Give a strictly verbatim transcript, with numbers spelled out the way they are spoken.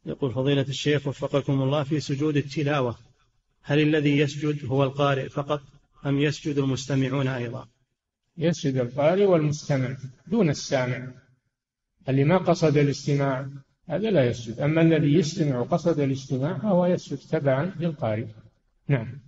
يقول فضيلة الشيخ وفقكم الله، في سجود التلاوة هل الذي يسجد هو القارئ فقط أم يسجد المستمعون أيضا؟ يسجد القارئ والمستمع دون السامع. اللي ما قصد الاستماع هذا لا يسجد، أما الذي يستمع وقصد الاستماع فهو يسجد تبعا للقارئ. نعم.